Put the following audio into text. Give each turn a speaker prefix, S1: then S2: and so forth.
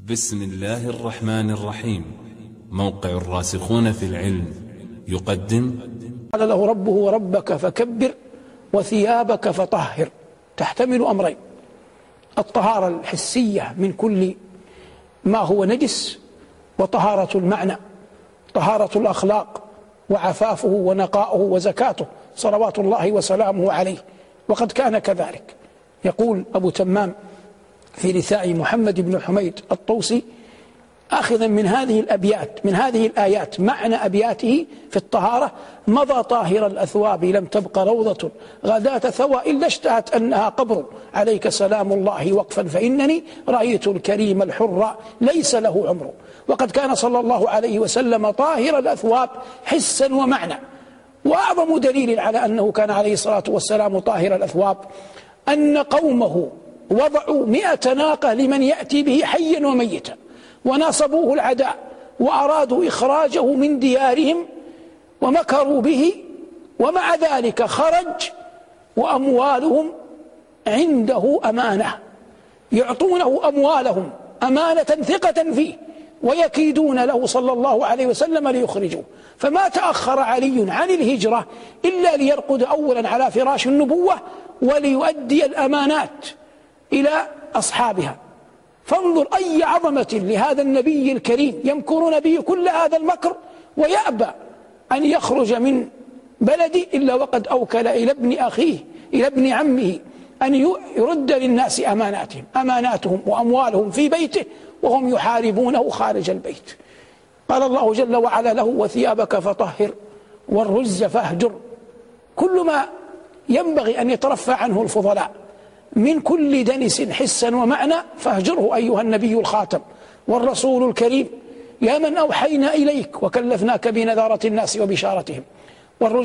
S1: بسم الله الرحمن الرحيم. موقع الراسخون في العلم يقدم.
S2: قال له ربه وربك فكبر وثيابك فطهر، تحتمل أمرين: الطهارة الحسية من كل ما هو نجس، وطهارة المعنى، طهارة الأخلاق وعفافه ونقاؤه وزكاته صلوات الله وسلامه عليه. وقد كان كذلك. يقول أبو تمام في رثاء محمد بن حميد الطوسي آخذا من هذه الأبيات من هذه الآيات معنى أبياته في الطهارة: مضى طاهر الأثواب لم تبق روضة غداة ثوى إلا اشتهت أنها قبر، عليك سلام الله وقفا فإنني رأيت الكريم الحر ليس له عمر. وقد كان صلى الله عليه وسلم طاهر الأثواب حسا ومعنى. وأعظم دليل على أنه كان عليه الصلاة والسلام طاهر الأثواب أن قومه وضعوا 100 ناقة لمن يأتي به حيا وميتا، وناصبوه العداء وأرادوا إخراجه من ديارهم ومكروا به، ومع ذلك خرج وأموالهم عنده أمانة، يعطونه أموالهم أمانة ثقة فيه، ويكيدون له صلى الله عليه وسلم ليخرجوه. فما تأخر علي عن الهجرة إلا ليرقد أولا على فراش النبوة وليؤدي الأمانات إلى أصحابها. فانظر أي عظمة لهذا النبي الكريم، يمكرون به كل هذا المكر ويأبى أن يخرج من بلدي إلا وقد أوكل إلى ابن أخيه إلى ابن عمه أن يرد للناس أماناتهم وأموالهم في بيته وهم يحاربونه خارج البيت. قال الله جل وعلا له: وثيابك فطهر والرجز فاهجر. كل ما ينبغي أن يترفع عنه الفضلاء من كل دنس حسا ومعنى فاهجره أيها النبي الخاتم والرسول الكريم، يا من أوحينا إليك وكلفناك بنذارة الناس وبشارتهم.